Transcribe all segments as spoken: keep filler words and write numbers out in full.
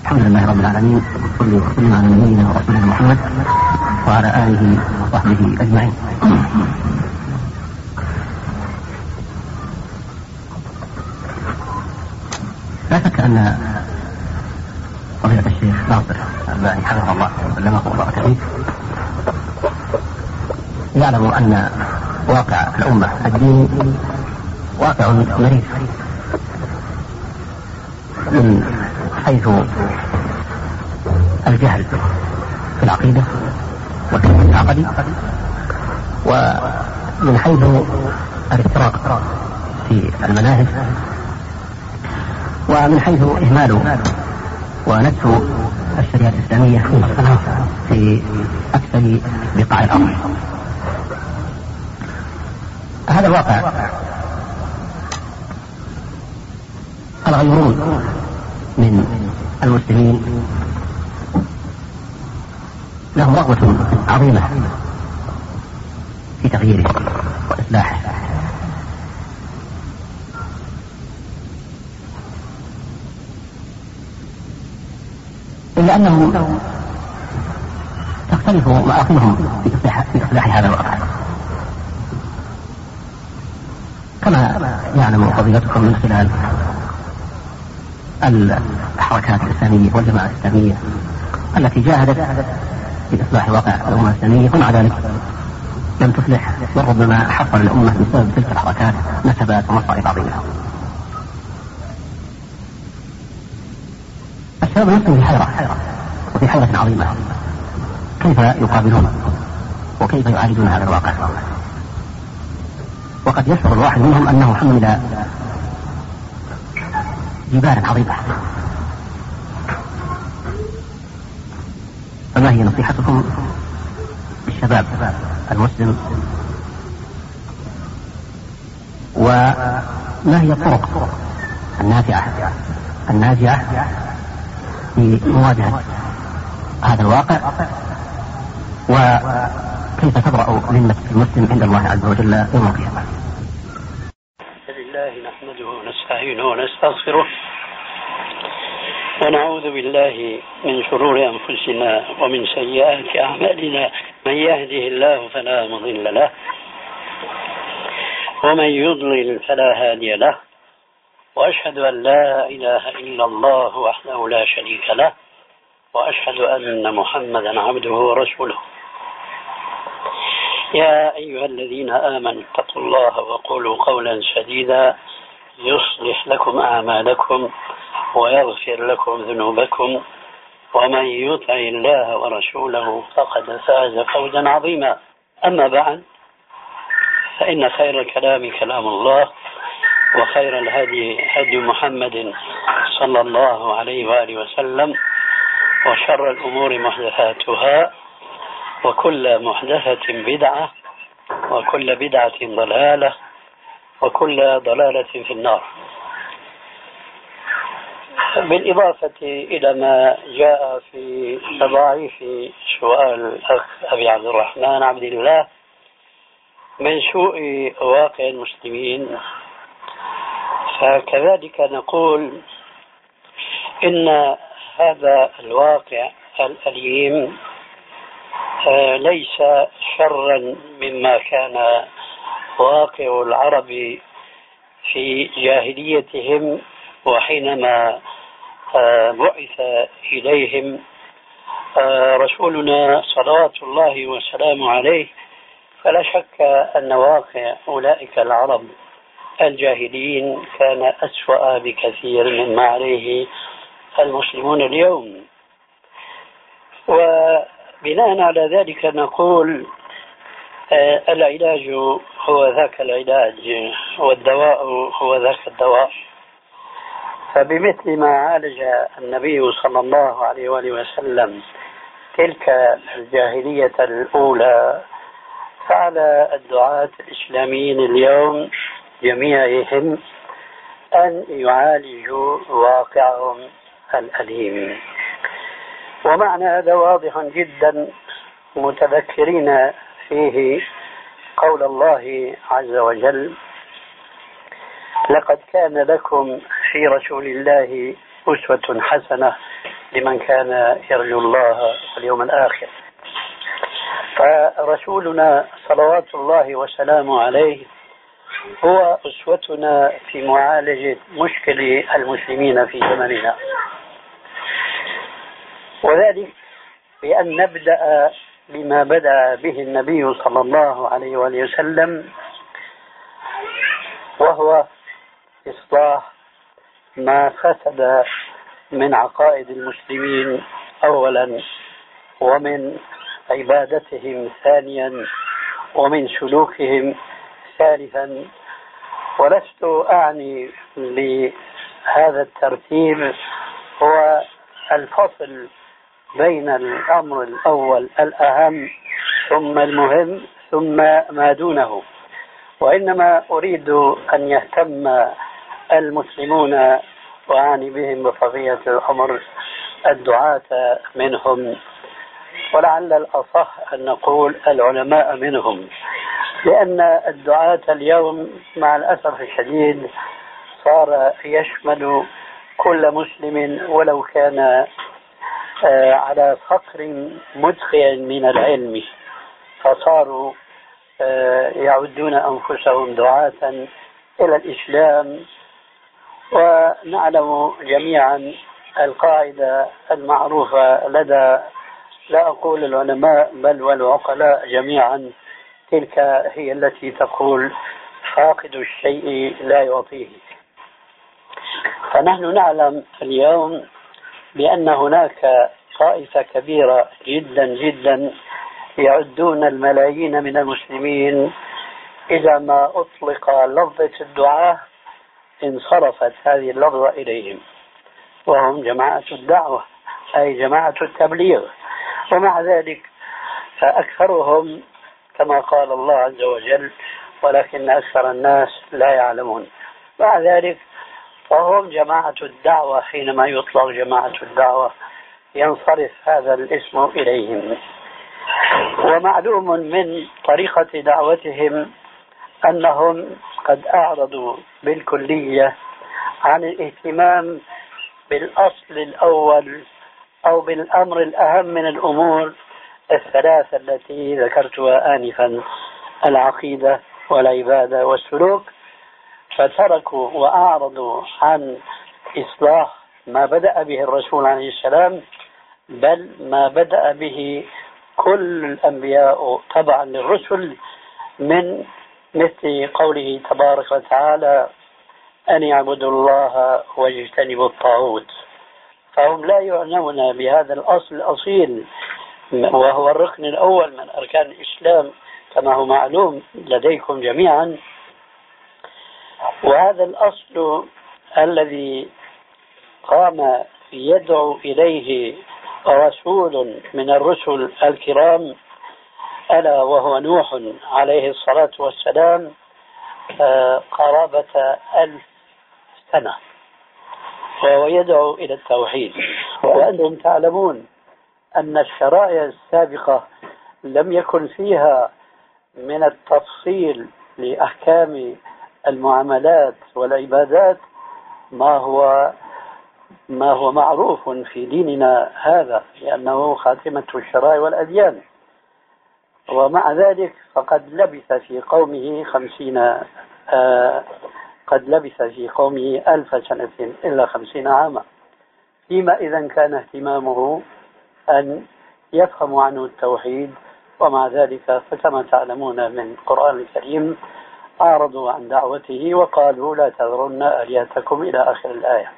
الحمد لله رب العالمين، وصلي وسلم على نبينا ورسولنا محمد وعلى آله وصحبه أجمعين. لا شك أن فضيلة الشيخ ناصر الألباني حفظه الله وسلمه وبارك فيه يعلم أن واقع الأمة الديني واقع مريض من حيث الجهل في العقيدة والتوحيد العقدي، ومن حيث الافتراق في المناهج، ومن حيث إهمال ونسف الشريعة الإسلامية في أكثر بقاع الأرض. هذا الواقع الغيرون من المسلمين لهم رغبة عظيمة في تغييره وإصلاحه، إلا أنهم تختلف مآخذهم في إصلاح, في إصلاح هذا الواقع، كما يعلم فضيلتكم من خلال الحركات الإسلامية والجماعة الإسلامية التي جاهدت في إصلاح واقع الأمة الإسلامية، ومع ذلك لم تفلح، وربما حصل الأمة بسبب تلك الحركات نسبات ومصائب عظيمة. الشباب نفسه في حيرة وفي حيرة عظيمة، كيف يقابلون وكيف يعالجون هذا الواقع؟ وقد يشعر الواحد منهم أنه حمل جبالا عظيمة. فما هي نصيحتكم للشباب المسلم، وما هي الطرق النافعة الناجعة في مواجهة هذا الواقع، وكيف تبرأ ذمة المسلم عند الله عز وجل يوم القيامة؟ لله نحمده ونستعينه ونستغفره ونعوذ بالله من شرور أنفسنا ومن سيئات أعمالنا، من يهده الله فلا مضل له ومن يضلل فلا هادي له، وأشهد أن لا إله إلا الله وحده لا شريك له، وأشهد أن محمدا عبده ورسوله. يا أيها الذين آمنوا اتقوا الله وقولوا قولا سديدا يصلح لكم أعمالكم ويغفر لكم ذنوبكم، ومن يطع الله ورسوله فقد فاز فوزا عظيما. أما بعد، فإن خير الكلام كلام الله، وخير الهدي هدي محمد صلى الله عليه وآله وسلم، وشر الأمور محدثاتها، وكل محدثة بدعة، وكل بدعة ضلالة، وكل ضلالة في النار. بالإضافة إلى ما جاء في تضاعيف سؤال الأخ أبي عبد الرحمن عبد الله من سوء واقع المسلمين، فكذلك نقول إن هذا الواقع الأليم ليس شرا مما كان واقع العرب في جاهليتهم وحينما بعث إليهم رسولنا صلوات الله وسلامه عليه. فلا شك أن واقع أولئك العرب الجاهلين كان أسوأ بكثير مما عليه المسلمون اليوم. وبناء على ذلك نقول العلاج هو ذاك العلاج، والدواء هو ذاك الدواء. فبمثل ما عالج النبي صلى الله عليه وآله وسلم تلك الجاهلية الأولى، فعلى الدعاة الإسلاميين اليوم جميعهم أن يعالجوا واقعهم الأليم. ومعنى هذا واضح جدا، متذكرين فيه قول الله عز وجل: لقد كان لكم في رسول الله أسوة حسنة لمن كان يرجو الله واليوم الآخر. فرسولنا صلوات الله وسلامه عليه هو أسوتنا في معالجة مشكل المسلمين في زمننا، وذلك بأن نبدأ بما بدأ به النبي صلى الله عليه وآله وسلم، وهو إصلاح ما فسد من عقائد المسلمين أولا، ومن عبادتهم ثانيا، ومن سلوكهم ثالثا. ولست أعني بهذا الترتيب هو الفصل بين الأمر الأول الأهم ثم المهم ثم ما دونه، وإنما أريد أن يهتم المسلمون، وأعني بهم بقضية الأمر الدعاة منهم، ولعل الأصح أن نقول العلماء منهم، لأن الدعاة اليوم مع الأسف الشديد صار يشمل كل مسلم ولو كان على فقر مدقع من العلم، فصاروا يعدون أنفسهم دعاة إلى الإسلام. ونعلم جميعا القاعدة المعروفة لدى لا أقول العلماء بل والعقلاء جميعا، تلك هي التي تقول فاقد الشيء لا يعطيه. فنحن نعلم اليوم بأن هناك طائفة كبيرة جدا جدا يعدون الملايين من المسلمين، إذا ما أطلق لفظة الدعاء انصرفت هذه اللفظة إليهم، وهم جماعة الدعوة أي جماعة التبليغ. ومع ذلك فأكثرهم كما قال الله عز وجل ولكن أكثر الناس لا يعلمون. مع ذلك فهم جماعة الدعوة، حينما يطلق جماعة الدعوة ينصرف هذا الاسم إليهم. ومعلوم من طريقة دعوتهم أنهم قد أعرضوا بالكلية عن الاهتمام بالأصل الأول أو بالأمر الأهم من الأمور الثلاثة التي ذكرتها آنفا، العقيدة والعبادة والسلوك، فتركوا وأعرضوا عن إصلاح ما بدأ به الرسول عليه السلام، بل ما بدأ به كل الأنبياء تبعا للرسل، من مثل قوله تبارك وتعالى أن يعبدوا الله واجتنبوا الطاغوت. فهم لا يعنون بهذا الأصل الأصيل، وهو الركن الأول من أركان الإسلام كما هو معلوم لديكم جميعا. وهذا الأصل الذي قام يدعو إليه رسول من الرسل الكرام ألا وهو نوح عليه الصلاة والسلام قرابة ألف سنة، وهو يدعو إلى التوحيد. وأنتم تعلمون أن الشرائع السابقة لم يكن فيها من التفصيل لأحكام المعاملات والعبادات ما هو ما هو معروف في ديننا هذا، لأنه خاتمة الشرائع والأديان. ومع ذلك فقد لبث في قومه خمسين آه قد لبث في قومه ألف سنة إلا خمسين عاما، فيما إذا كان اهتمامه أن يفهم عنه التوحيد. ومع ذلك فكما تعلمون من القرآن الكريم أعرضوا عن دعوته وقالوا لا تذرن آلهتكم إلى آخر الآية.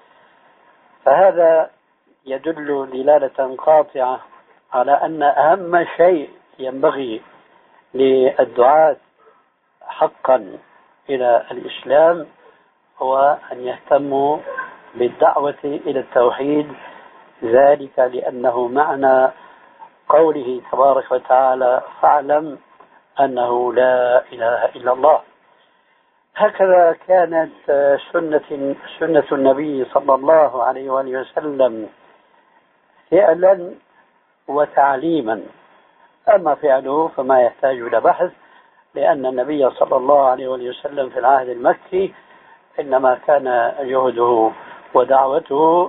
فهذا يدل دلالة قاطعة على أن أهم شيء ينبغي للدعاة حقا إلى الإسلام هو أن يهتموا بالدعوة إلى التوحيد، ذلك لأنه معنى قوله تبارك وتعالى فاعلم أنه لا إله إلا الله. هكذا كانت سنة سنة النبي صلى الله عليه وآله وسلم فعلا وتعليما. أما فعله فما يحتاج إلى بحث، لأن النبي صلى الله عليه وآله وسلم في العهد المكي إنما كان جهده ودعوته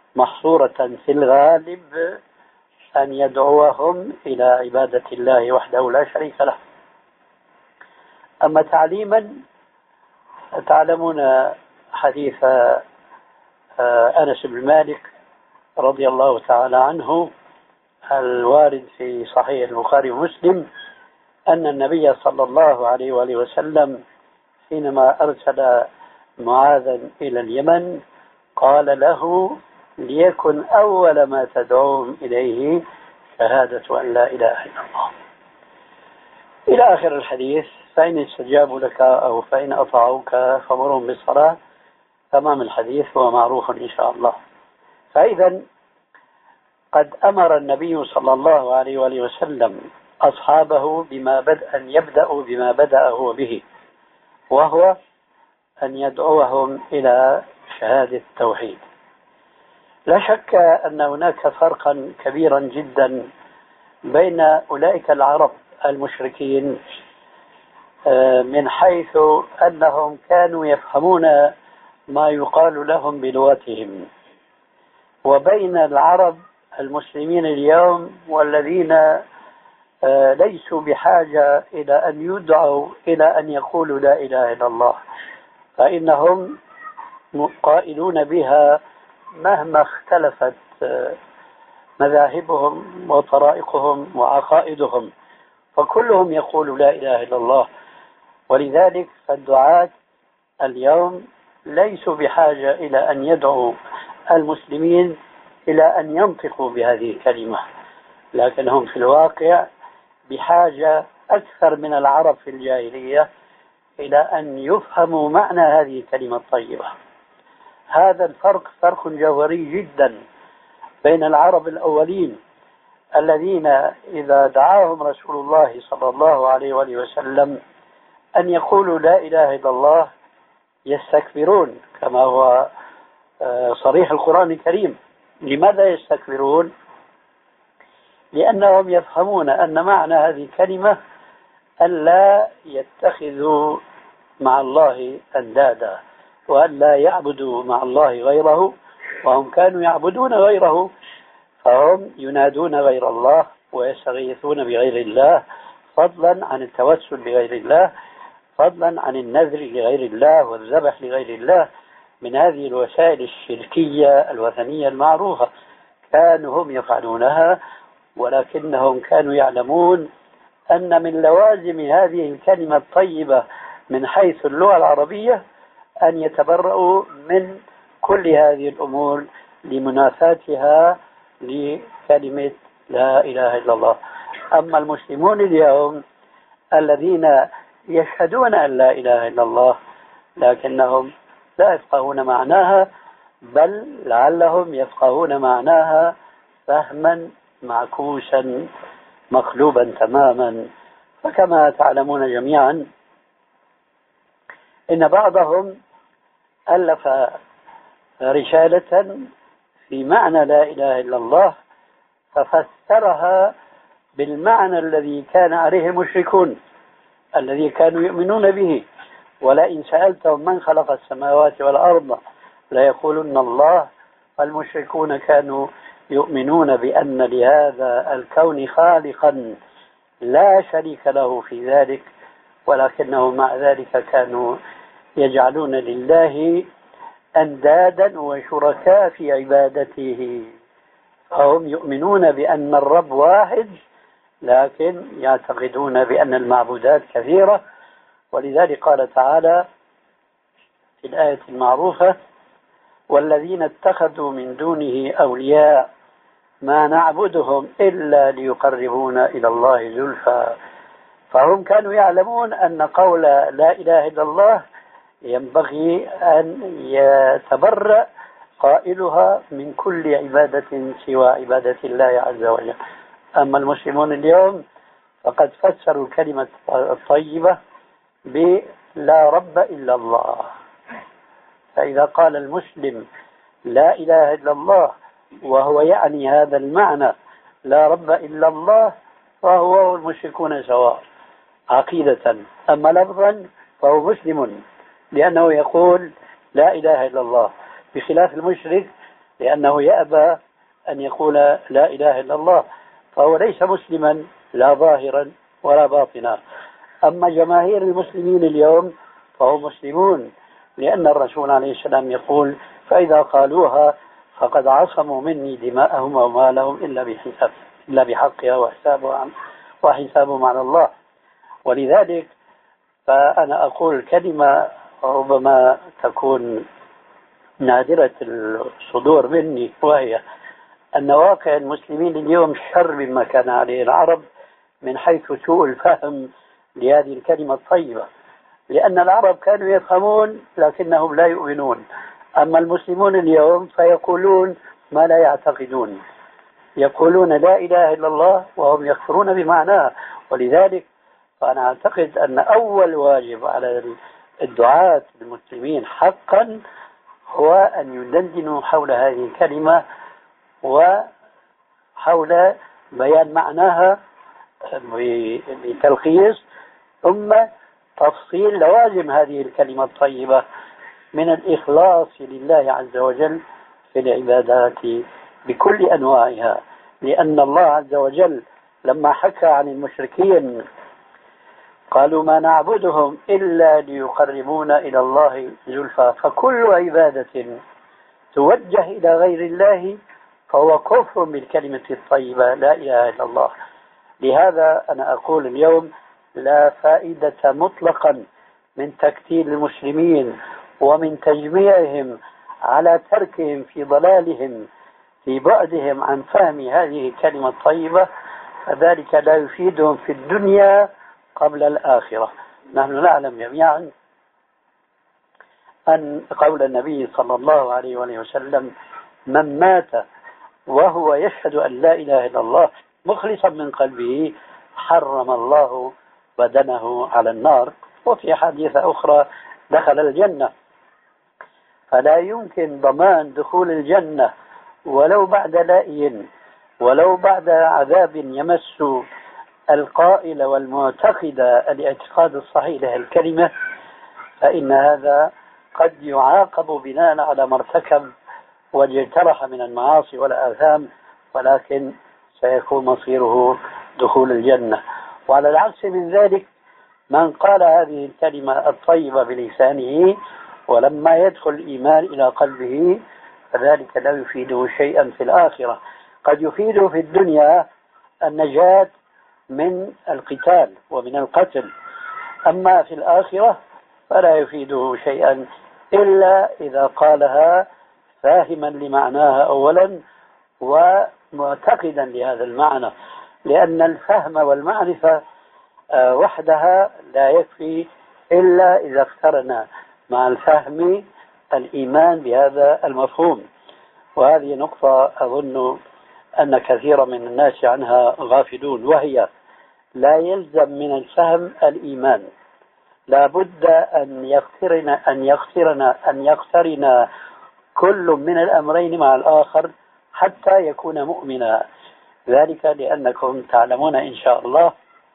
محصورة في الغالب أن يدعوهم إلى عبادة الله وحده لا شريك له. أما تعليما، تعلمون حديث أنس بن مالك رضي الله تعالى عنه الوارد في صحيح البخاري ومسلم أن النبي صلى الله عليه وآله وسلم حينما أرسل معاذا إلى اليمن قال له: ليكن أول ما تدعوهم إليه شهادة أن لا إله إلا الله، إلى آخر الحديث. فإن استجابوا لك أو فإن أطاعوك فمرهم بالصلاة. تمام الحديث هو معروف إن شاء الله. فإذا قد أمر النبي صلى الله عليه وآله وسلم أصحابه بما بدأ أن يبدأوا بما بدأ هو به، وهو أن يدعوهم إلى شهادة التوحيد. لا شك أن هناك فرقا كبيرا جدا بين أولئك العرب المشركين من حيث أنهم كانوا يفهمون ما يقال لهم بلغتهم، وبين العرب المسلمين اليوم والذين ليسوا بحاجة إلى أن يدعوا إلى أن يقولوا لا إله إلا الله، فإنهم قائلون بها مهما اختلفت مذاهبهم وطرائقهم وعقائدهم، فكلهم يقول لا إله إلا الله. ولذلك فالدعاة اليوم ليسوا بحاجة إلى أن يدعوا المسلمين إلى أن ينطقوا بهذه الكلمة، لكنهم في الواقع بحاجة أكثر من العرب في الجاهلية إلى أن يفهموا معنى هذه الكلمة الطيبة. هذا الفرق فرق جوهري جدا بين العرب الأولين الذين إذا دعاهم رسول الله صلى الله عليه وآله وسلم أن يقولوا لا إله إلا الله يستكبرون، كما هو صريح القرآن الكريم. لماذا يستكبرون؟ لأنهم يفهمون أن معنى هذه الكلمة أن لا يتخذوا مع الله أندادا، وأن لا يعبدوا مع الله غيره، وهم كانوا يعبدون غيره، فهم ينادون غير الله ويستغيثون بغير الله، فضلا عن التوسل بغير الله، فضلا عن النذر لغير الله والذبح لغير الله، من هذه الوسائل الشركية الوثنية المعروفة. كانوا هم يفعلونها، ولكنهم كانوا يعلمون أن من لوازم هذه الكلمة الطيبة من حيث اللغة العربية أن يتبرؤوا من كل هذه الأمور لمنافاتها لكلمة لا إله إلا الله. أما المسلمون اليوم الذين يشهدون أن لا إله إلا الله لكنهم لا يفقهون معناها، بل لعلهم يفقهون معناها فهما معكوسا مقلوبا تماما. فكما تعلمون جميعا إن بعضهم ألف رسالة في معنى لا إله إلا الله ففسرها بالمعنى الذي كان عليه المشركون الذي كانوا يؤمنون به. ولئن سألتهم من خلق السماوات والأرض ليقولن الله. فالمشركون كانوا يؤمنون بأن لهذا الكون خالقا لا شريك له في ذلك، ولكنهم مع ذلك كانوا يجعلون لله أندادا وشركاء في عبادته. فهم يؤمنون بأن الرب واحد، لكن يعتقدون بأن المعبودات كثيرة. ولذلك قال تعالى في الآية المعروفة: والذين اتخذوا من دونه أولياء ما نعبدهم إلا ليقربونا إلى الله زلفى. فهم كانوا يعلمون أن قول لا إله إلا الله ينبغي أن يتبرأ قائلها من كل عبادة سوى عبادة الله عز وجل. أما المسلمون اليوم فقد فسروا الكلمة الطيبة بلا رب إلا الله. فإذا قال المسلم لا إله إلا الله وهو يعني هذا المعنى لا رب إلا الله، فهو والمشركون سواء عقيدة. أما لفظا فهو مسلم لأنه يقول لا إله إلا الله، بخلاف المشرك لأنه يأبى أن يقول لا إله إلا الله، فهو ليس مسلما لا ظاهرا ولا باطنا. أما جماهير المسلمين اليوم فهم مسلمون، لأن الرسول عليه السلام يقول فإذا قالوها فقد عصموا مني دماءهم ومالهم إلا بحساب إلا بحقها وحسابها وحسابهم على الله. ولذلك فأنا أقول كلمة ربما تكون نادرة الصدور مني، وهي أن واقع المسلمين اليوم شر مما كان عليه العرب من حيث سوء الفهم لهذه الكلمة الطيبة، لأن العرب كانوا يفهمون لكنهم لا يؤمنون، أما المسلمون اليوم فيقولون ما لا يعتقدون، يقولون لا إله إلا الله وهم يكفرون بمعناه. ولذلك فأنا أعتقد أن أول واجب على الدعاة المسلمين حقا هو أن يدندنوا حول هذه الكلمة وحول بيان معناها بتلخيص، ثم تفصيل لوازم هذه الكلمة الطيبة من الإخلاص لله عز وجل في العبادات بكل أنواعها. لأن الله عز وجل لما حكى عن المشركين قالوا ما نعبدهم إلا ليقربونا إلى الله زلفى، فكل عبادة توجه إلى غير الله فهو كفر بالكلمة الطيبة لا إله إلا الله. لهذا أنا أقول اليوم لا فائدة مطلقا من تكتيل المسلمين ومن تجميعهم على تركهم في ضلالهم في بعدهم عن فهم هذه الكلمة الطيبة، فذلك لا يفيدهم في الدنيا قبل الآخرة. نحن نعلم جميعا أن قول النبي صلى الله عليه وسلم من مات وهو يشهد أن لا إله إلا الله مخلصا من قلبه حرم الله بدنه على النار، وفي حديثة أخرى دخل الجنة. فلا يمكن ضمان دخول الجنة ولو بعد لائي ولو بعد عذاب يمس القائل والمعتقد الاعتقاد الصحيح لها الكلمة، فإن هذا قد يعاقب بناء على ما ارتكب واجترح من المعاصي والآثام، ولكن سيكون مصيره دخول الجنة. وعلى العكس من ذلك من قال هذه الكلمة الطيبة بلسانه ولما يدخل الإيمان إلى قلبه فذلك لا يفيده شيئا في الآخرة، قد يفيده في الدنيا النجاة من القتال ومن القتل، أما في الآخرة فلا يفيده شيئا إلا إذا قالها فاهما لمعناها أولا ومعتقدا لهذا المعنى، لأن الفهم والمعرفة وحدها لا يكفي إلا إذا اقترن مع الفهم الإيمان بهذا المفهوم. وهذه نقطة أظن أن كثير من الناس عنها غافلون، وهي لا يلزم من الفهم الإيمان، لا بد أن يقترن أن يقترن أن يقترن كل من الأمرين مع الآخر حتى يكون مؤمنا. ذلك لأنكم تعلمون إن شاء الله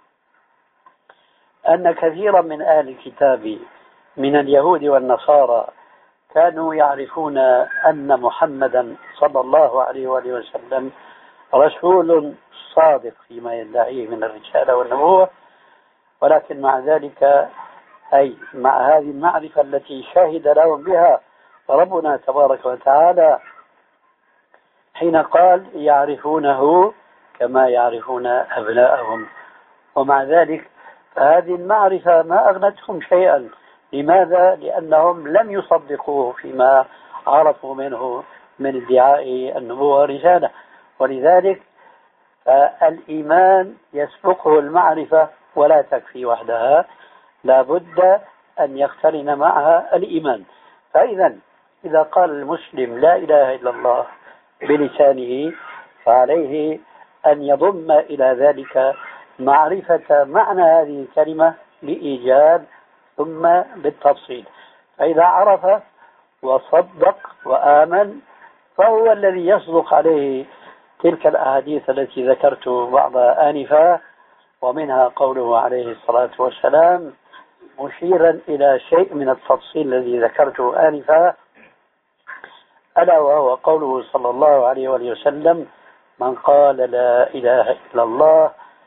أن كثيرا من أهل الكتاب من اليهود والنصارى كانوا يعرفون أن محمدا صلى الله عليه وآله وسلم رسول صادق فيما يدعيه من الرسالة والنبوة، ولكن مع ذلك أي مع هذه المعرفة التي شهد لهم بها ربنا تبارك وتعالى حين قال يعرفونه كما يعرفون أبناءهم، ومع ذلك فهذه المعرفة ما أغنتهم شيئا. لماذا؟ لأنهم لم يصدقوه فيما عرفوا منه من ادعاء النبوة والرسالة. ولذلك الإيمان يسبقه المعرفة ولا تكفي وحدها، لا بد أن يقترن معها الإيمان. فإذا إذا قال المسلم لا إله إلا الله بلسانه فعليه أن يضم إلى ذلك معرفة معنى هذه الكلمة بإيجاد ثم بالتفصيل. فإذا عرف وصدق وآمن فهو الذي يصدق عليه تلك الأحاديث التي ذكرت بعضها آنفا، ومنها قوله عليه الصلاة والسلام مشيرا إلى شيء من التفصيل الذي ذكرته آنفا ألا وهو قوله صلى الله عليه وسلم: من قال لا إله إلا الله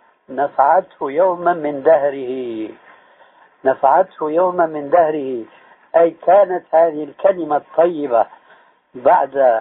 نفعته يوما من دهره، نفعته يوما من دهره، أي كانت هذه الكلمة الطيبة بعد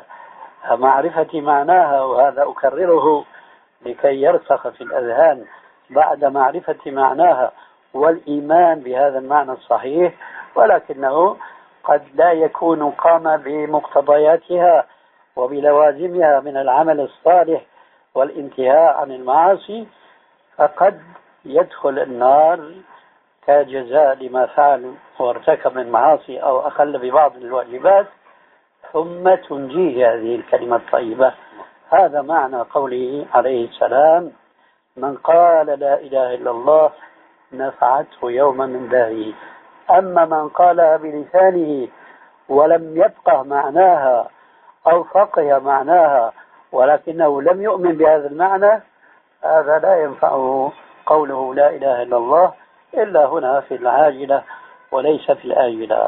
معرفة معناها، وهذا أكرره لكي يرسخ في الأذهان، بعد معرفة معناها والإيمان بهذا المعنى الصحيح، ولكنه قد لا يكون قام بمقتضياتها وبلوازمها من العمل الصالح والانتهاء عن المعاصي، فقد يدخل النار كجزاء لما فعل وارتكب من معاصي أو أخل ببعض الواجبات، ثم تنجيه هذه الكلمة الطيبة. هذا معنى قوله عليه السلام: من قال لا إله إلا الله نفعته يوما من دهره. أما من قالها بلسانه ولم يفقه معناها أو فقه معناها ولكنه لم يؤمن بهذا المعنى، هذا لا ينفعه قوله لا إله إلا الله إلا هنا في العاجلة وليس في الآجلة.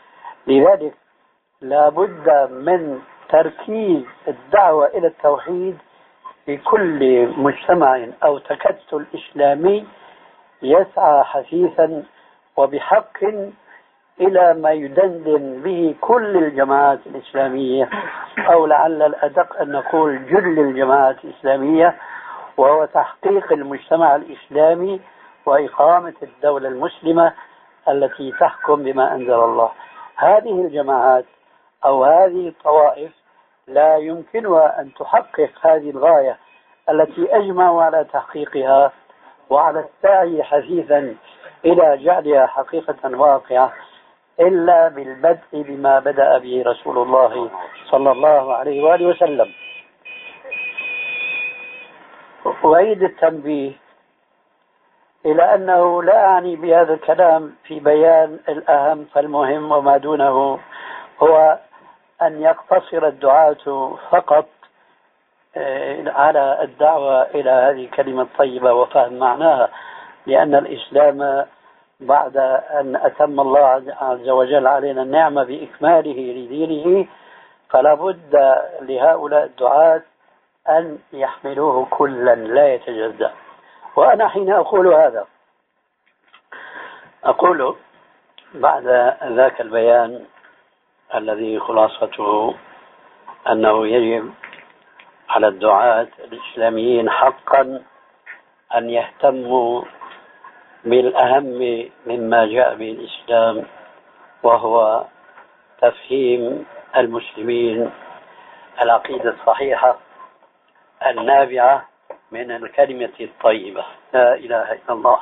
لذلك لا بد من تركيز الدعوة إلى التوحيد في كل مجتمع أو تكتل إسلامي يسعى حثيثا وبحق إلى ما يدندن به كل الجماعات الإسلامية، أو لعل الأدق أن نقول جل الجماعات الإسلامية، وهو تحقيق المجتمع الإسلامي وإقامة الدولة المسلمة التي تحكم بما أنزل الله. هذه الجماعات أو هذه الطوائف لا يمكنها أن تحقق هذه الغاية التي أجمعوا على تحقيقها وعلى السعي حثيثا إلى جعلها حقيقة واقعة إلا بالبدء بما بدأ به رسول الله صلى الله عليه وآله وسلم. أعيد التنبيه إلى أنه لا أعني بهذا الكلام في بيان الأهم فالمهم، وما دونه هو أن يقتصر الدعاة فقط على الدعوة إلى هذه الكلمة الطيبة وفهم معناها، لأن الإسلام بعد أن أتم الله عز وجل علينا النعمة بإكماله لدينه، فلا بد لهؤلاء الدعاة أن يحملوه كلا لا يتجزأ. وأنا حين أقول هذا أقول بعد ذاك البيان الذي خلاصته أنه يجب على الدعاة الإسلاميين حقا أن يهتموا بالأهم مما جاء به الإسلام، وهو تفهيم المسلمين العقيدة الصحيحة النابعة من الكلمة الطيبة لا إله إلا الله.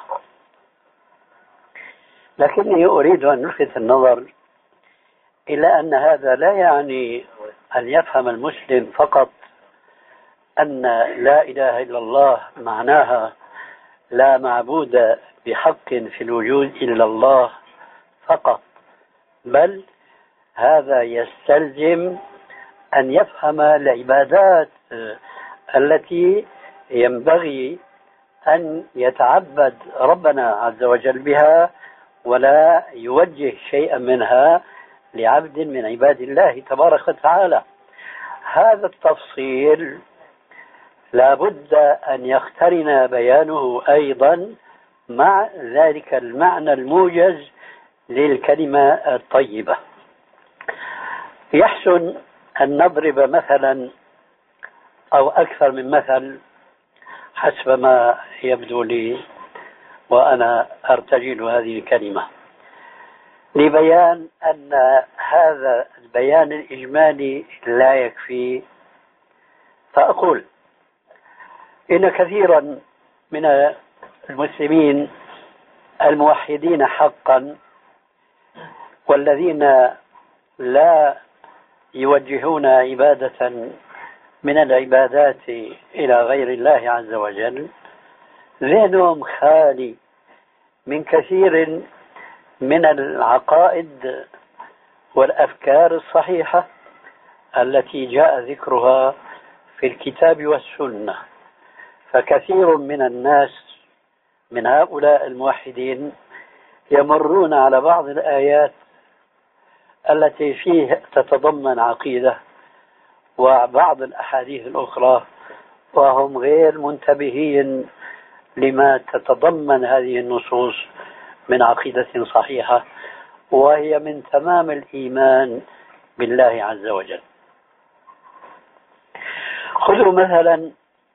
لكني أريد أن نلفت النظر إلى أن هذا لا يعني أن يفهم المسلم فقط أن لا إله إلا الله معناها لا معبود بحق في الوجود إلا الله فقط، بل هذا يستلزم أن يفهم العبادات التي ينبغي أن يتعبد ربنا عز وجل بها، ولا يوجه شيئا منها لعبد من عباد الله تبارك وتعالى. هذا التفصيل لا بد أن يقترن بيانه أيضا مع ذلك المعنى الموجز للكلمة الطيبة. يحسن أن نضرب مثلا أو أكثر من مثل حسب ما يبدو لي وأنا أرتجل هذه الكلمة، لبيان أن هذا البيان الإجمالي لا يكفي. فأقول إن كثيرا من المسلمين الموحدين حقا والذين لا يوجهون عبادة من العبادات إلى غير الله عز وجل ذهنهم خالي من كثير من العقائد والأفكار الصحيحة التي جاء ذكرها في الكتاب والسنة. فكثير من الناس من هؤلاء الموحدين يمرون على بعض الآيات التي فيه تتضمن عقيدة وبعض الأحاديث الأخرى، وهم غير منتبهين لما تتضمن هذه النصوص من عقيدة صحيحة، وهي من تمام الإيمان بالله عز وجل. خذوا مثلا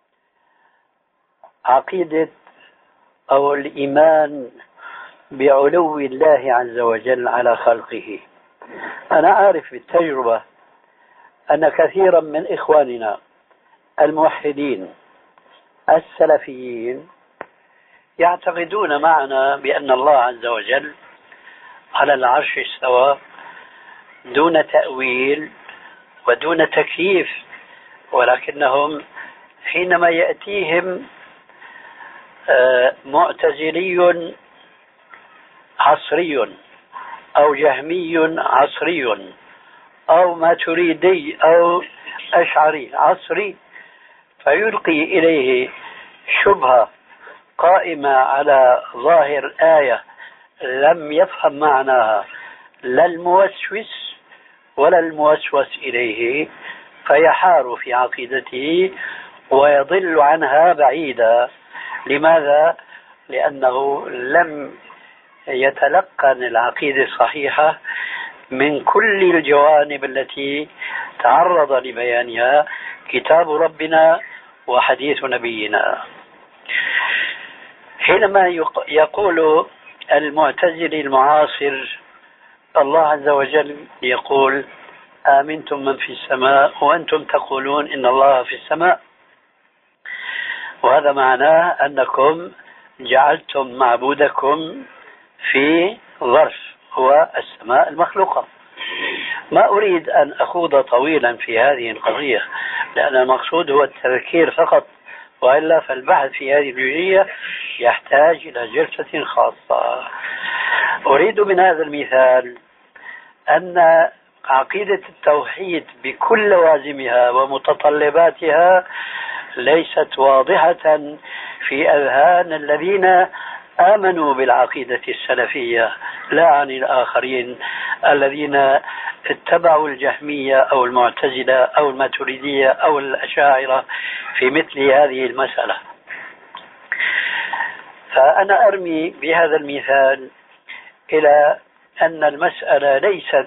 عقيدة أو الإيمان بعلو الله عز وجل على خلقه. أنا أعرف بالتجربة أن كثيرا من إخواننا الموحدين السلفيين يعتقدون معنا بأن الله عز وجل على العرش استوى دون تأويل ودون تكييف، ولكنهم حينما يأتيهم معتزلي عصري أو جهمي عصري أو ماتريدي أو أشعري عصري فيلقي إليه شبهة قائمة على ظاهر آية لم يفهم معناها لا الموسوس ولا الموسوس إليه، فيحار في عقيدته ويضل عنها بعيدا. لماذا؟ لأنه لم يتلقن العقيدة الصحيحة من كل الجوانب التي تعرض لبيانها كتاب ربنا وحديث نبينا. حينما يقول المعتزلي المعاصر الله عز وجل يقول آمنتم من في السماء وأنتم تقولون إن الله في السماء، وهذا معناه أنكم جعلتم معبودكم في ظرف هو السماء المخلوقة. ما أريد أن أخوض طويلا في هذه القضية لأن المقصود هو التذكير فقط، وإلا فالبحث في هذه الجزئية يحتاج إلى جلسة خاصة. أريد من هذا المثال أن عقيدة التوحيد بكل لوازمها ومتطلباتها ليست واضحة في أذهان الذين آمنوا بالعقيدة السلفية، لا عن الآخرين الذين اتبعوا الجهمية أو المعتزلة أو الماتريدية أو الأشاعرة في مثل هذه المسألة. فأنا أرمي بهذا المثال إلى أن المسألة ليست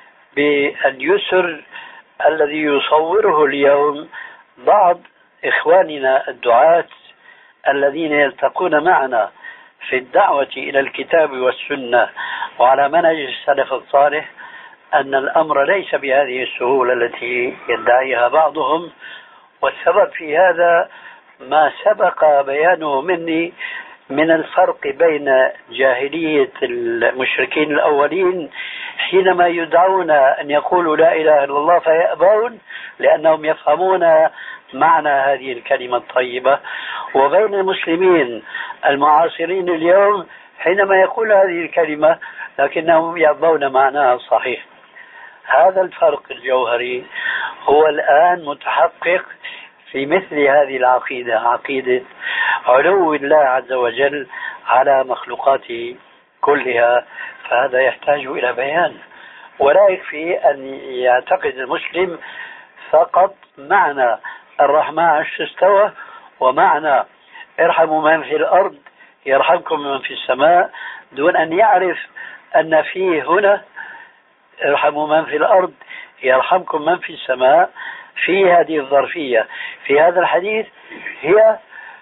باليسر الذي يصوره اليوم بعض إخواننا الدعاة الذين يلتقون معنا في الدعوة إلى الكتاب والسنة وعلى منهج السلف الصالح، أن الأمر ليس بهذه السهولة التي يدعيها بعضهم. والسبب في هذا ما سبق بيانه مني من الفرق بين جاهلية المشركين الأولين حينما يدعون أن يقولوا لا إله إلا الله فيأبون لأنهم يفهمون معنى هذه الكلمة الطيبة، وبين المسلمين المعاصرين اليوم حينما يقول هذه الكلمة لكنهم يأبون معناها الصحيح. هذا الفرق الجوهري هو الآن متحقق في مثل هذه العقيدة، عقيدة علو الله عز وجل على مخلوقاته كلها. فهذا يحتاج إلى بيان، ولا يكفي أن يعتقد المسلم فقط معنى الرحمن عرش استوى ومعنى ارحموا من في الأرض يرحمكم من في السماء، دون أن يعرف أن فيه هنا ارحموا من في الأرض يرحمكم من في السماء في هذه الظرفية في هذا الحديث هي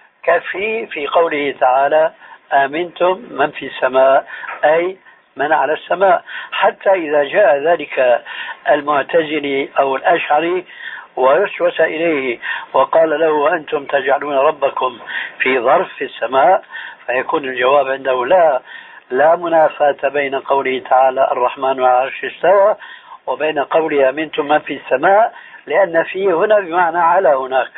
كفي في قوله تعالى آمنتم من في السماء، أي من على السماء. حتى إذا جاء ذلك المعتزلي أو الأشعري ويسوس إليه وقال له وأنتم تجعلون ربكم في ظرف في السماء، فيكون الجواب عنده لا لا منافاة بين قوله تعالى الرحمن على العرش استوى وبين قوله آمنتم من في السماء، لأن فيه هنا بمعنى على هناك.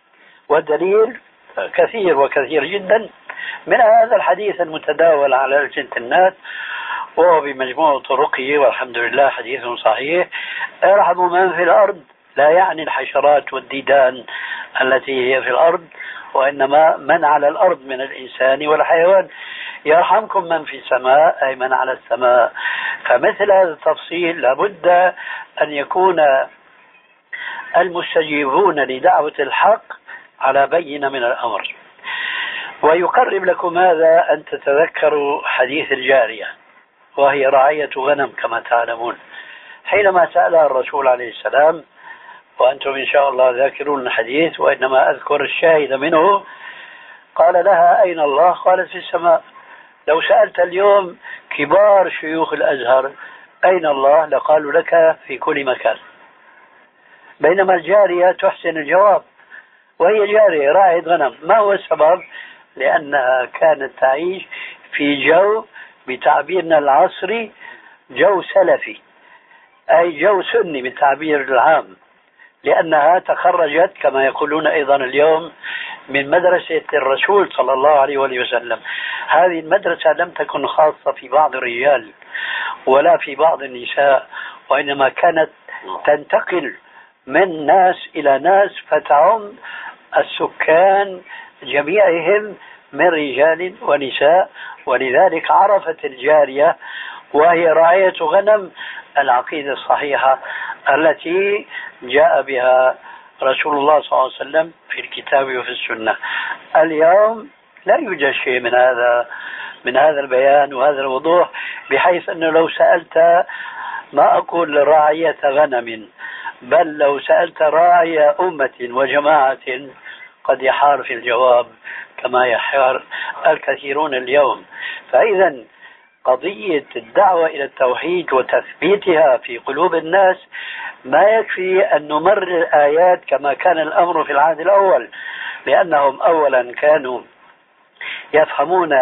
والدليل كثير وكثير جدا من هذا الحديث المتداول على ألسنة الناس وهو بمجموع طرقه والحمد لله حديث صحيح. ارحموا من في الأرض لا يعني الحشرات والديدان التي هي في الأرض، وإنما من على الأرض من الإنسان والحيوان. يرحمكم من في السماء أي من على السماء. فمثل هذا التفصيل لابد أن يكون المستجيبون لدعوة الحق على بينة من الأمر. ويقرب لكم هذا أن تتذكروا حديث الجارية، وهي رعية غنم كما تعلمون، حينما سألها الرسول عليه السلام، وأنتم إن شاء الله ذاكرون الحديث وإنما أذكر الشاهد منه، قال لها أين الله؟ قالت في السماء. لو سألت اليوم كبار شيوخ الأزهر أين الله لقالوا لك في كل مكان، بينما الجارية تحسن الجواب، وهي جارية راعية غنم. ما هو السبب؟ لأنها كانت تعيش في جو بتعبيرنا العصري جو سلفي، أي جو سني بالتعبير العام، لأنها تخرجت كما يقولون أيضا اليوم من مدرسة الرسول صلى الله عليه وسلم. هذه المدرسة لم تكن خاصة في بعض الرجال ولا في بعض النساء، وإنما كانت تنتقل من ناس إلى ناس فتعم السكان جميعهم من رجال ونساء. ولذلك عرفت الجارية وهي راعية غنم العقيدة الصحيحة التي جاء بها رسول الله صلى الله عليه وسلم في الكتاب وفي السنة. اليوم لا يوجد شيء من هذا من هذا البيان وهذا الوضوح، بحيث أنه لو سألت، ما أقول راعية غنم، بل لو سألت راعي أمة وجماعة قد يحار في الجواب كما يحار الكثيرون اليوم. فإذا قضية الدعوة إلى التوحيد وتثبيتها في قلوب الناس ما يكفي أن نمرر الآيات كما كان الأمر في العهد الأول، لأنهم أولا كانوا يفهمون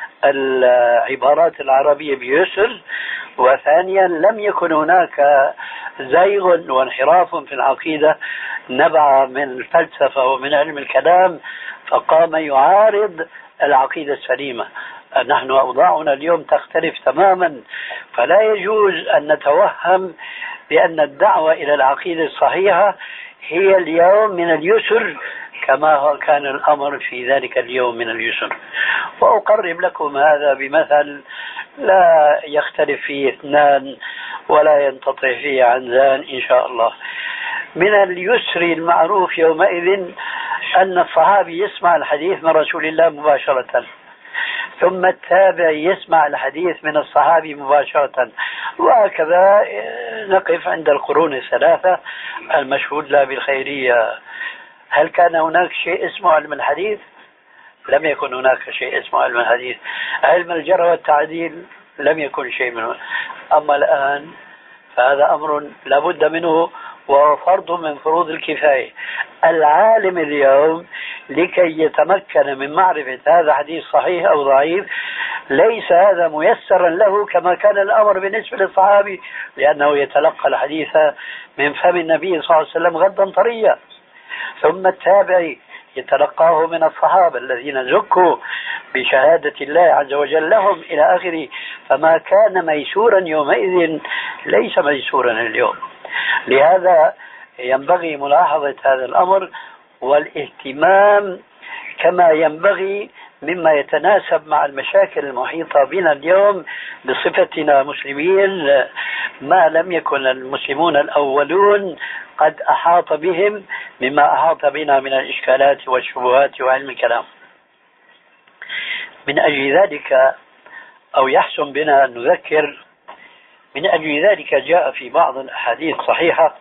العبارات العربية بيسر، وثانيا لم يكن هناك زيغ وانحراف في العقيدة نبع من الفلسفة ومن علم الكلام فقام يعارض العقيدة السليمة. نحن أوضاعنا اليوم تختلف تماما، فلا يجوز أن نتوهم بأن الدعوة إلى العقيدة الصحيحة هي اليوم من اليسر كما كان الأمر في ذلك اليوم من اليسر. وأقرب لكم هذا بمثل لا يختلف فيه اثنان ولا ينتطع فيه عنزان إن شاء الله. من اليسر المعروف يومئذ أن الصحابي يسمع الحديث من رسول الله مباشرة، ثم التابع يسمع الحديث من الصحابي مباشرة، وهكذا نقف عند القرون الثلاثة المشهود لها بالخيرية. هل كان هناك شيء اسمه علم الحديث؟ لم يكن هناك شيء اسمه علم الحديث. علم الجرح والتعديل لم يكن شيء منه. أما الآن فهذا أمر لابد منه وهو فرض من فروض الكفاية. العالم اليوم لكي يتمكن من معرفة هذا حديث صحيح أو ضعيف ليس هذا ميسرا له كما كان الأمر بالنسبة للصحابي، لأنه يتلقى الحديث من فم النبي صلى الله عليه وسلم غدا طريا، ثم التابعي يتلقاه من الصحابة الذين زكوا بشهادة الله عز وجل لهم إلى آخره. فما كان ميسورا يومئذ ليس ميسورا اليوم. لهذا ينبغي ملاحظة هذا الأمر والاهتمام كما ينبغي مما يتناسب مع المشاكل المحيطة بنا اليوم بصفتنا مسلمين، ما لم يكن المسلمون الأولون قد أحاط بهم مما أحاط بنا من الإشكالات والشبهات وعلم الكلام. من أجل ذلك أو يحسن بنا أن نذكر، من أجل ذلك جاء في بعض الأحاديث الصحيحة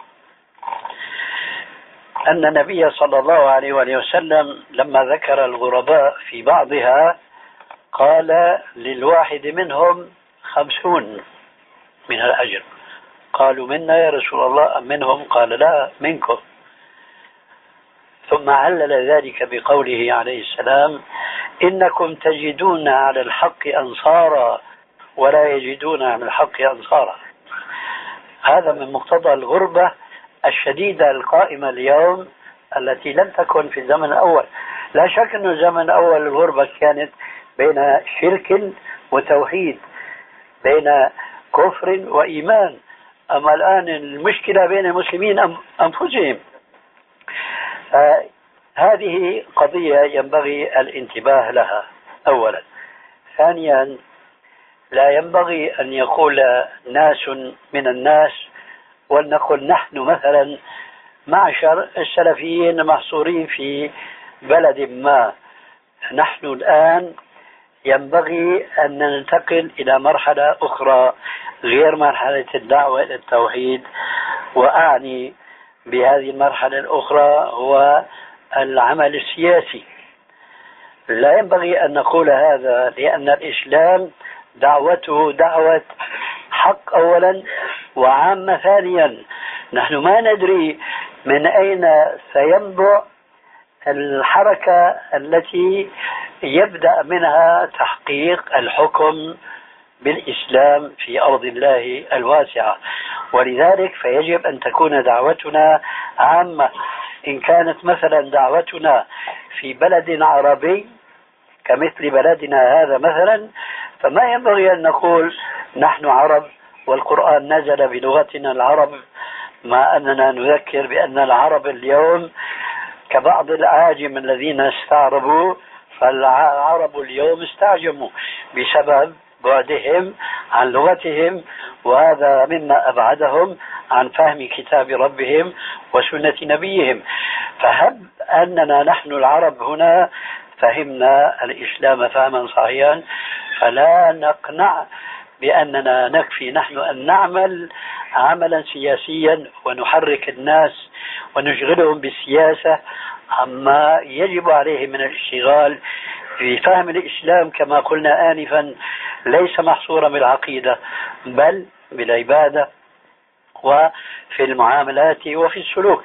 أن النبي صلى الله عليه وسلم لما ذكر الغرباء في بعضها قال للواحد منهم خمسون من الأجر. قالوا منا يا رسول الله أم منهم؟ قال لا منكم. ثم علل ذلك بقوله عليه السلام إنكم تجدون على الحق أنصارا ولا يجدون على الحق أنصارا. هذا من مقتضى الغربة الشديدة القائمة اليوم التي لم تكن في الزمن الأول. لا شك أن الزمن الأول الغربة كانت بين شرك وتوحيد، بين كفر وإيمان. أما الآن المشكلة بين المسلمين أنفسهم. هذه قضية ينبغي الانتباه لها أولا. ثانيا لا ينبغي أن يقول ناس من الناس ولنقل نحن مثلا معشر السلفيين محصورين في بلد ما، نحن الآن ينبغي أن ننتقل إلى مرحلة أخرى غير مرحلة الدعوة إلى التوحيد، وأعني بهذه المرحلة الأخرى هو العمل السياسي. لا ينبغي أن نقول هذا، لأن الإسلام دعوته دعوة حق أولا وعامة ثانيا. نحن ما ندري من أين سينبع الحركة التي يبدأ منها تحقيق الحكم بالإسلام في أرض الله الواسعة، ولذلك فيجب أن تكون دعوتنا عامة. إن كانت مثلا دعوتنا في بلد عربي كمثل بلدنا هذا مثلا، فما ينبغي أن نقول نحن عرب والقرآن نزل بلغتنا العرب، ما أننا نذكر بأن العرب اليوم كبعض الأعاجم الذين استعربوا، فالعرب اليوم استعجموا بسبب بعدهم عن لغتهم، وهذا مما أبعدهم عن فهم كتاب ربهم وسنة نبيهم. فهب أننا نحن العرب هنا فهمنا الإسلام فهما صحيحا، فلا نقنع بأننا نكفي نحن أن نعمل عملا سياسيا ونحرك الناس ونشغلهم بالسياسة عما يجب عليه من الاشتغال في فهم الإسلام، كما قلنا آنفا ليس محصورا بالعقيدة بل بالعبادة وفي المعاملات وفي السلوك.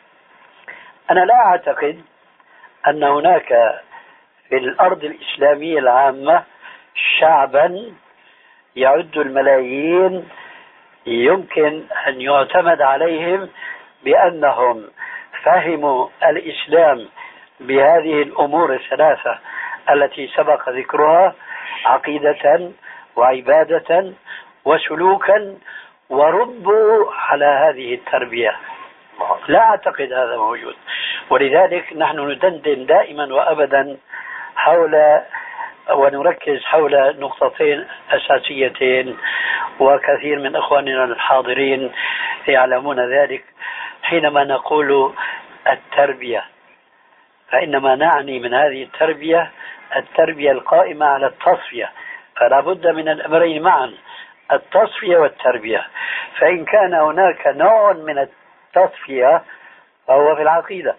أنا لا أعتقد أن هناك في الأرض الإسلامية العامة شعبا يعد الملايين يمكن أن يعتمد عليهم بأنهم فهموا الإسلام بهذه الأمور الثلاثة التي سبق ذكرها: عقيدة وعبادة وسلوكا، وربوا على هذه التربية. لا أعتقد هذا موجود، ولذلك نحن ندندن دائما وأبدا حول ونركز حول نقطتين أساسيتين، وكثير من إخواننا الحاضرين يعلمون ذلك. حينما نقول التربية فإنما نعني من هذه التربية التربية القائمة على التصفية، فلا بد من الأمرين معا، التصفية والتربية. فإن كان هناك نوع من التصفية فهو في العقيدة،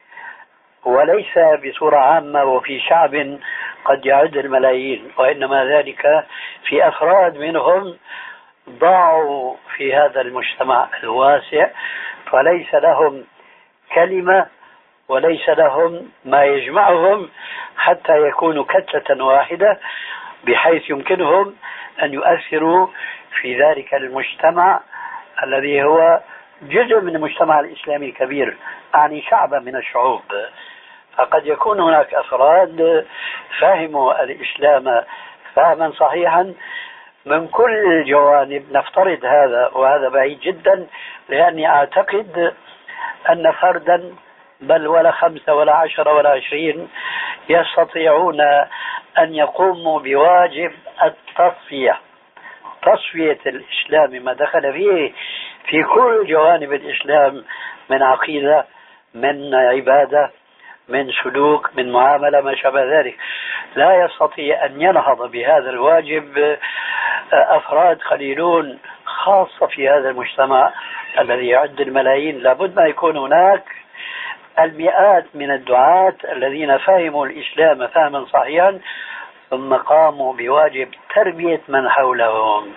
وليس بصورة عامة وفي شعب قد يعد الملايين، وإنما ذلك في أفراد منهم ضاعوا في هذا المجتمع الواسع، فليس لهم كلمة وليس لهم ما يجمعهم حتى يكونوا كتلة واحدة بحيث يمكنهم أن يؤثروا في ذلك المجتمع الذي هو جزء من المجتمع الإسلامي الكبير، أعني شعبا من الشعوب. فقد يكون هناك أفراد فهموا الإسلام فهما صحيحا من كل الجوانب، نفترض هذا، وهذا بعيد جدا، لأني أعتقد أن فردا بل ولا خمسة ولا عشرة ولا عشرين يستطيعون أن يقوموا بواجب التصفية، تصفية الإسلام ما دخل فيه في كل جوانب الإسلام من عقيدة، من عبادة، من سلوك، من معاملة، ما شابه ذلك. لا يستطيع أن ينهض بهذا الواجب أفراد قليلون، خاصة في هذا المجتمع الذي يعد الملايين. لابد ما يكون هناك المئات من الدعاة الذين فهموا الإسلام فهما صحيحا ثم قاموا بواجب تربية من حولهم.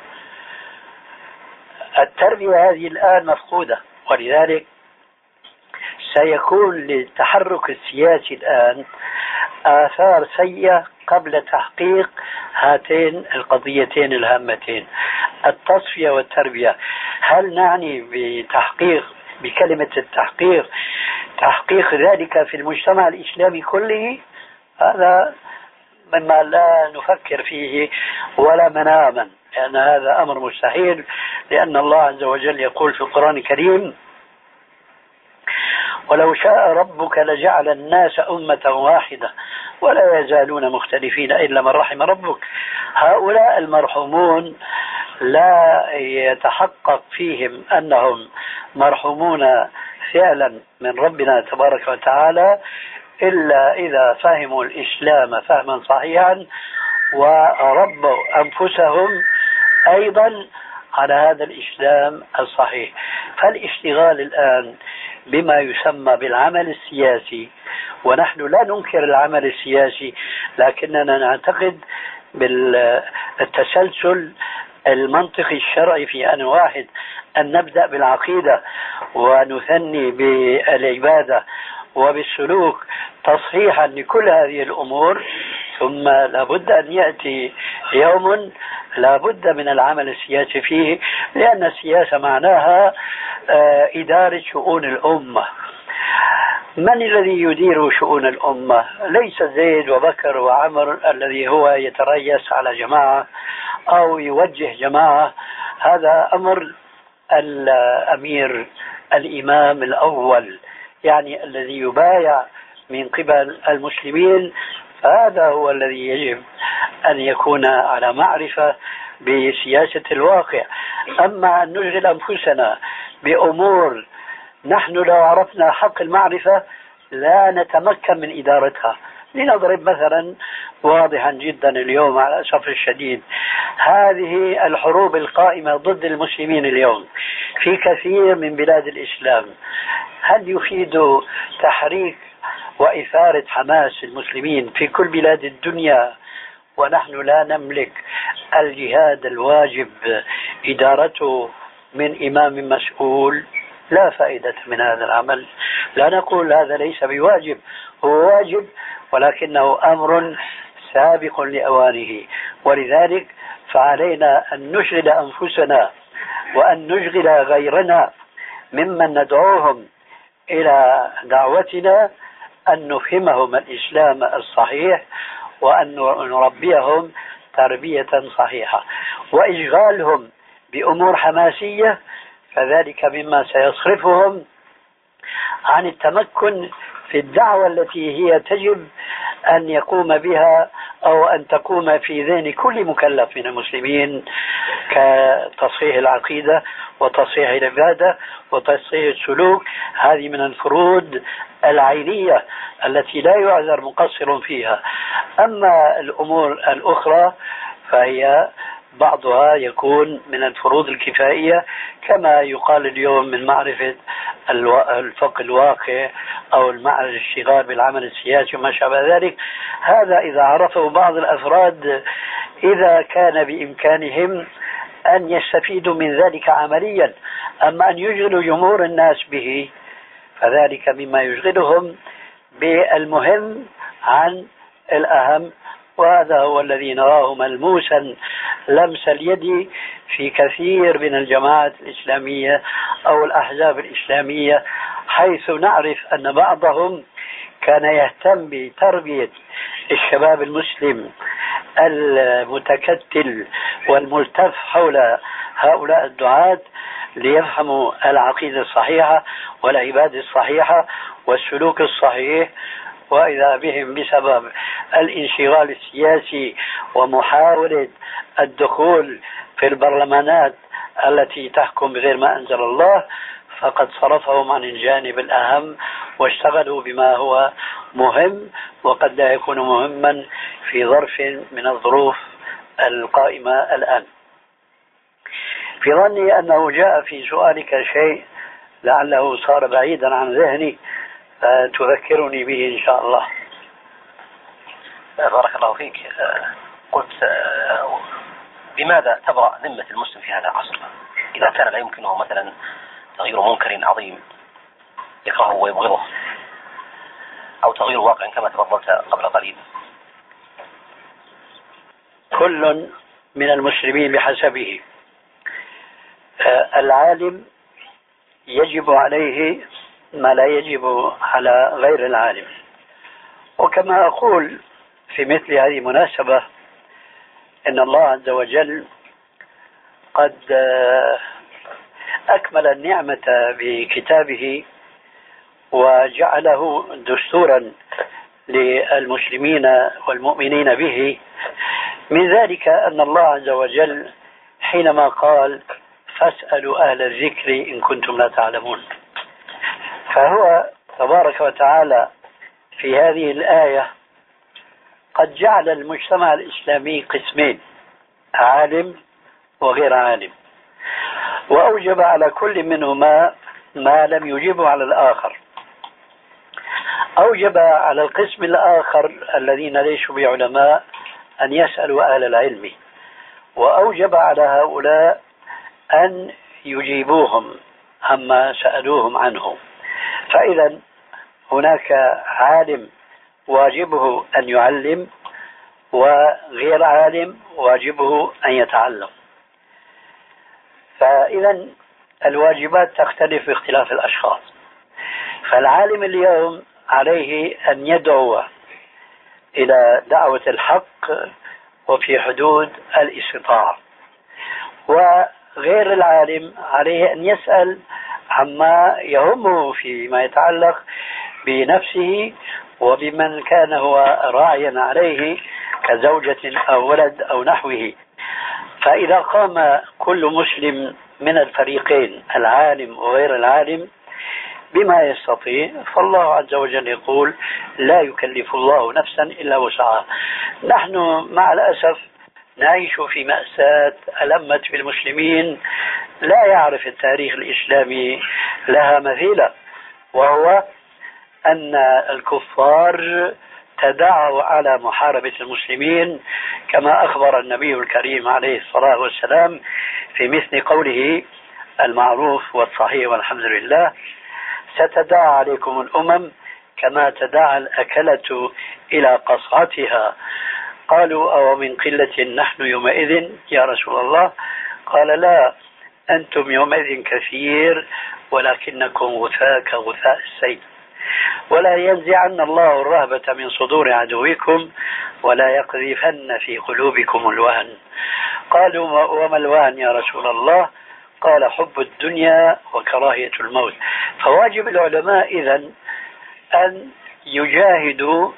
التربية هذه الآن مفقودة، ولذلك سيكون للتحرك السياسي الآن آثار سيئة قبل تحقيق هاتين القضيتين الهامتين، التصفية والتربية. هل نعني بتحقيق بكلمة التحقيق تحقيق ذلك في المجتمع الإسلامي كله؟ هذا مما لا نفكر فيه ولا مناما، لأن هذا أمر مستحيل، لأن الله عز وجل يقول في القرآن الكريم: ولو شاء ربك لجعل الناس أمة واحدة ولا يزالون مختلفين إلا من رحم ربك. هؤلاء المرحومون لا يتحقق فيهم أنهم مرحومون فعلا من ربنا تبارك وتعالى إلا إذا فهموا الإسلام فهما صحيحا وربوا أنفسهم أيضا على هذا الإسلام الصحيح. فالاشتغال الآن بما يسمى بالعمل السياسي، ونحن لا ننكر العمل السياسي لكننا نعتقد بالتسلسل المنطقي الشرعي في أن واحد أن نبدأ بالعقيدة ونثني بالعبادة وبالسلوك تصحيحا لكل هذه الأمور، ثم لابد أن يأتي يوم لابد من العمل السياسي فيه، لأن السياسة معناها إدارة شؤون الأمة. من الذي يدير شؤون الأمة؟ ليس زيد وبكر وعمر الذي هو يتريس على جماعة أو يوجه جماعة، هذا أمر الأمير الإمام الأول، يعني الذي يبايع من قبل المسلمين، فهذا هو الذي يجب أن يكون على معرفة بسياسة الواقع. أما أن نشغل أنفسنا بأمور نحن لو عرفنا حق المعرفة لا نتمكن من إدارتها. لنضرب مثلا واضحا جدا اليوم على الأسف الشديد، هذه الحروب القائمة ضد المسلمين اليوم في كثير من بلاد الإسلام، هل يفيد تحريك وإثارة حماس المسلمين في كل بلاد الدنيا ونحن لا نملك الجهاد الواجب إدارته من إمام مسؤول؟ لا فائدة من هذا العمل. لا نقول هذا ليس بواجب، هو واجب ولكنه أمر سابق لأوانه، ولذلك فعلينا أن نشغل أنفسنا وأن نشغل غيرنا ممن ندعوهم إلى دعوتنا أن نفهمهم الإسلام الصحيح وأن نربيهم تربية صحيحة. وإشغالهم بأمور حماسية فذلك مما سيصرفهم عن التمكن في الدعوة التي هي تجب أن يقوم بها أو أن تقوم في ذهن كل مكلف من المسلمين، كتصحيح العقيدة وتصحيح العبادة وتصحيح السلوك. هذه من الفروض العينية التي لا يعذر مقصر فيها. أما الأمور الأخرى فهي بعضها يكون من الفروض الكفائية، كما يقال اليوم من معرفة الفقه الواقع أو المعرفة الاشتغال بالعمل السياسي وما شابه ذلك. هذا إذا عرفه بعض الأفراد إذا كان بإمكانهم أن يستفيدوا من ذلك عمليا. أما أن يشغلوا جمهور الناس به فذلك مما يشغلهم بالمهم عن الأهم، وهذا هو الذي نراه ملموسا لمس اليد في كثير من الجماعات الإسلامية أو الأحزاب الإسلامية، حيث نعرف أن بعضهم كان يهتم بتربية الشباب المسلم المتكتل والملتف حول هؤلاء الدعاة ليفهموا العقيدة الصحيحة والعبادة الصحيحة والسلوك الصحيح، وإذا بهم بسبب الانشغال السياسي ومحاولة الدخول في البرلمانات التي تحكم بغير ما أنزل الله فقد صرفهم عن الجانب الأهم واشتغلوا بما هو مهم وقد لا يكون مهما في ظرف من الظروف القائمة الآن. في ظني أنه جاء في سؤالك شيء لعله صار بعيدا عن ذهني فتذكرني به إن شاء الله. بارك الله فيك. قلت بماذا تبرأ ذمة المسلم في هذا العصر إذا كان لا يمكنه مثلا تغيير منكر عظيم يكرهه ويبغضه أو تغيير واقع كما تفضلت قبل قليل؟ كل من المسلمين بحسبه. العالم يجب عليه ما لا يجب على غير العالم. وكما أقول في مثل هذه المناسبة إن الله عز وجل قد أكمل النعمة بكتابه وجعله دستورا للمسلمين والمؤمنين به. من ذلك أن الله عز وجل حينما قال فاسألوا أهل الذكر إن كنتم لا تعلمون، فهو تبارك وتعالى في هذه الآية قد جعل المجتمع الإسلامي قسمين: عالم وغير عالم، وأوجب على كل منهما ما لم يجبه على الآخر. أوجب على القسم الآخر الذين ليسوا بعلماء أن يسألوا أهل العلم، وأوجب على هؤلاء أن يجيبوهم عما سألوهم عنه. فإذا هناك عالم واجبه أن يعلم، وغير عالم واجبه أن يتعلم. فإذا الواجبات تختلف باختلاف الأشخاص. فالعالم اليوم عليه أن يدعو إلى دعوة الحق وفي حدود الاستطاعة، وغير العالم عليه أن يسأل عما يهمه فيما يتعلق بنفسه وبمن كان هو راعيا عليه كزوجة أو ولد أو نحوه. فإذا قام كل مسلم من الفريقين العالم وغير العالم بما يستطيع، فالله عز وجل يقول: لا يكلف الله نفسا إلا وسعها. نحن مع الأسف نعيش في مأساة ألمت بالمسلمين لا يعرف التاريخ الإسلامي لها مثيلا، وهو أن الكفار تداعوا على محاربة المسلمين كما أخبر النبي الكريم عليه الصلاة والسلام في مثل قوله المعروف والصحيح والحمد لله: ستداعى عليكم الأمم كما تداعى الأكلة إلى قصعتها. قالوا: أو من قلة نحن يومئذ يا رسول الله؟ قال: لا، أنتم يومئذ كثير ولكنكم غثاء كغثاء السيل. ولا ينزعن الله الرهبة من صدور عدوكم ولا يقذفن في قلوبكم الوهن. قالوا: وما الوهن يا رسول الله؟ قال: حب الدنيا وكراهية الموت. فواجب العلماء إذن أن يجاهدوا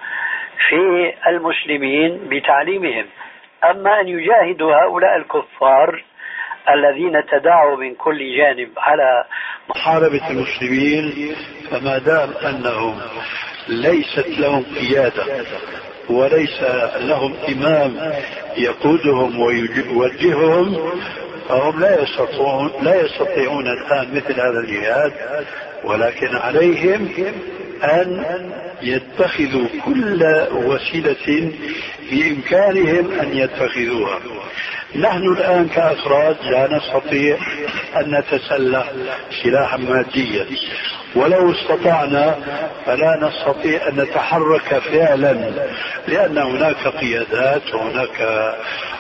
في المسلمين بتعليمهم. أما أن يجاهدوا هؤلاء الكفار الذين تداعوا من كل جانب على محاربة المسلمين، فما دام أنهم ليست لهم قيادة وليس لهم إمام يقودهم ويوجههم، فهم لا يستطيعون لا يستطيعون الآن مثل هذا الجهاد، ولكن عليهم أن يتخذوا كل وسيلة بإمكانهم أن يتخذوها. نحن الآن كأفراد لا نستطيع أن نتسلح سلاحا ماديا، ولو استطعنا فلا نستطيع أن نتحرك فعلا، لأن هناك قيادات وهناك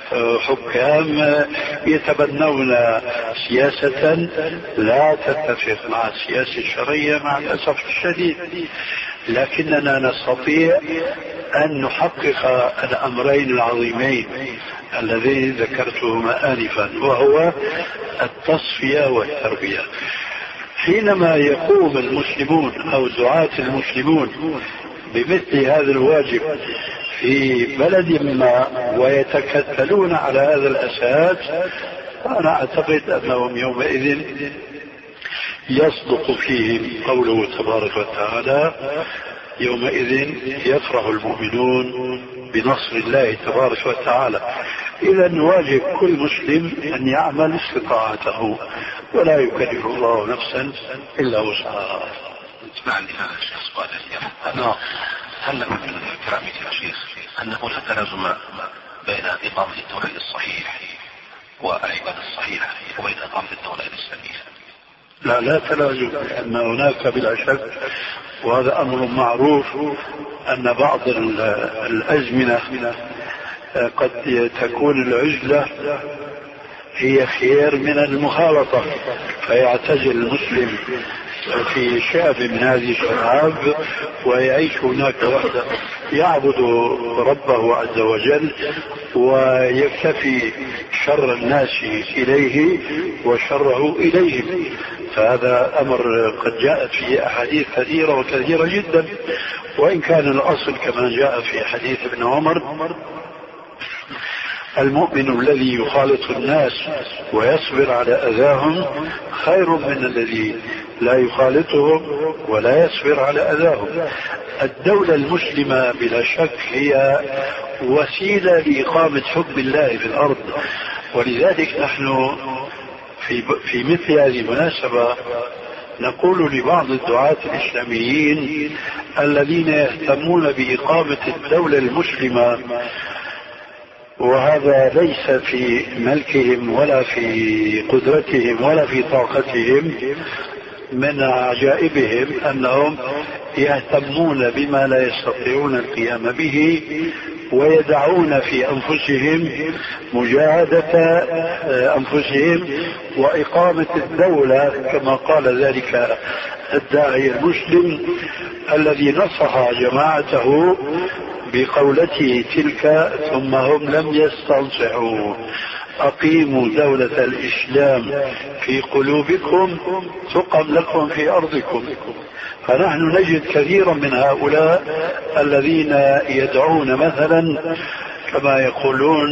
حكام يتبنون سياسة لا تتفق مع السياسة الشرعية مع الأسف الشديد. لكننا نستطيع أن نحقق الأمرين العظيمين اللذين ذكرتهما آنفا، وهو التصفية والتربية. حينما يقوم المسلمون أو دعاة المسلمون بمثل هذا الواجب في بلد ما ويتكتلون على هذا الأساس، فأنا أعتقد أنهم يومئذ يصدق فيهم قوله تبارك وتعالى: يومئذ يفرح المؤمنون بنصر الله تبارك وتعالى. إذا واجب كل مسلم أن يعمل استطاعته، ولا يكلف الله نفسا إلا وسعها. اسمع لي هذا الشيخ سؤال. نعم. هل لكم من كلامك يا شيخ أنه لا تلازم بين إقامة الدولة الصحيح والعبادة الصحيحة وبين إقامة الدولة الإسلامية؟ لا لا تلازم، لأن هناك بلا شك، وهذا أمر معروف، أن بعض الأزمنة قد تكون العزلة هي خير من المخالطة، فيعتزل المسلم في شعب من هذه الشعاب ويعيش هناك وحده، يعبد ربه عز وجل ويكتفي شر الناس إليه وشره إليهم. فهذا أمر قد جاءت فيه أحاديث كثيرة وكثيرة جدا، وإن كان الأصل كما جاء في حديث ابن عمر: المؤمن الذي يخالط الناس ويصبر على أذاهم خير من الذي لا يخالطهم ولا يصبر على أذاهم. الدولة المسلمة بلا شك هي وسيلة لإقامة حكم الله في الأرض، ولذلك نحن في, في مثل هذه المناسبة نقول لبعض الدعاة الإسلاميين الذين يهتمون بإقامة الدولة المسلمة، وهذا ليس في ملكهم ولا في قدرتهم ولا في طاقتهم، من عجائبهم أنهم يهتمون بما لا يستطيعون القيام به ويدعون في أنفسهم مجاهدة أنفسهم وإقامة الدولة كما قال ذلك الداعي المسلم الذي نصح جماعته بقولته تلك ثم هم لم يستنصحوا: أقيموا دولة الإسلام في قلوبكم تقم لكم في أرضكم. فنحن نجد كثيرا من هؤلاء الذين يدعون مثلا كما يقولون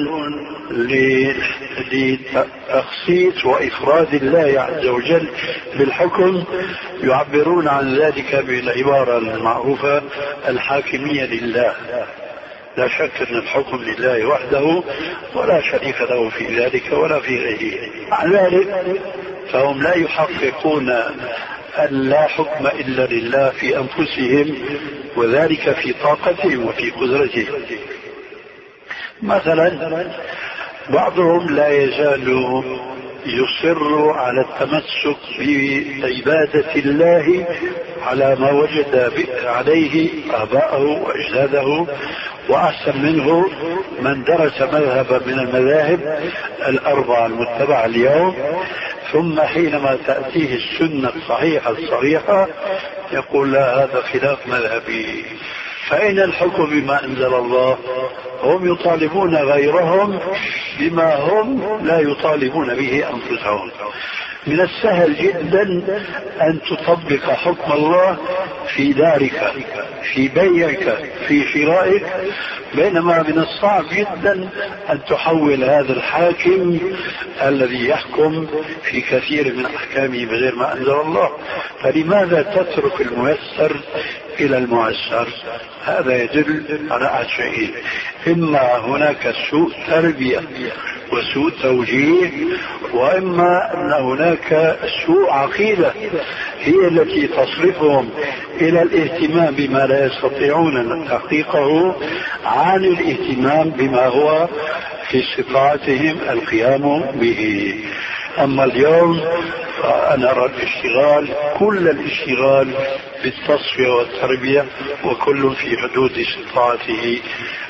لتخصيص وإفراد الله عز وجل بالحكم، يعبرون عن ذلك بالعبارة المعروفة: الحاكمية لله. لا شك أن الحكم لله وحده ولا شريك له في ذلك ولا في غيره. مع ذلك فهم لا يحققون أن لا حكم إلا لله في أنفسهم، وذلك في طاقتهم وفي قدرتهم. مثلا بعضهم لا يزال يصر على التمسك بعبادة الله على ما وجد عليه آباءه وأجداده، وأحسن منه من درس مذهبا من المذاهب الأربعة المتبعة اليوم، ثم حينما تأتيه السنة الصحيحة الصريحة يقول: لا، هذا خلاف مذهبي. فأين الحكم بما أنزل الله؟ هم يطالبون غيرهم بما هم لا يطالبون به أنفسهم. من السهل جدا أن تطبق حكم الله في دارك، في بيعك، في شرائك، بينما من الصعب جدا أن تحول هذا الحاكم الذي يحكم في كثير من أحكامه بغير ما أنزل الله. فلماذا تترك الميسر إلى المعسر؟ هذا يدل على أحد شيئين: إما هناك سوء تربية وسوء توجيه، وإما أن هناك سوء عقيدة هي التي تصرفهم إلى الاهتمام بما لا يستطيعون تحقيقه عن الاهتمام بما هو في استطاعتهم القيام به. أما اليوم فأنا أرى الاشتغال، كل الاشتغال بالتصفية والتربية، وكل في حدود استطاعته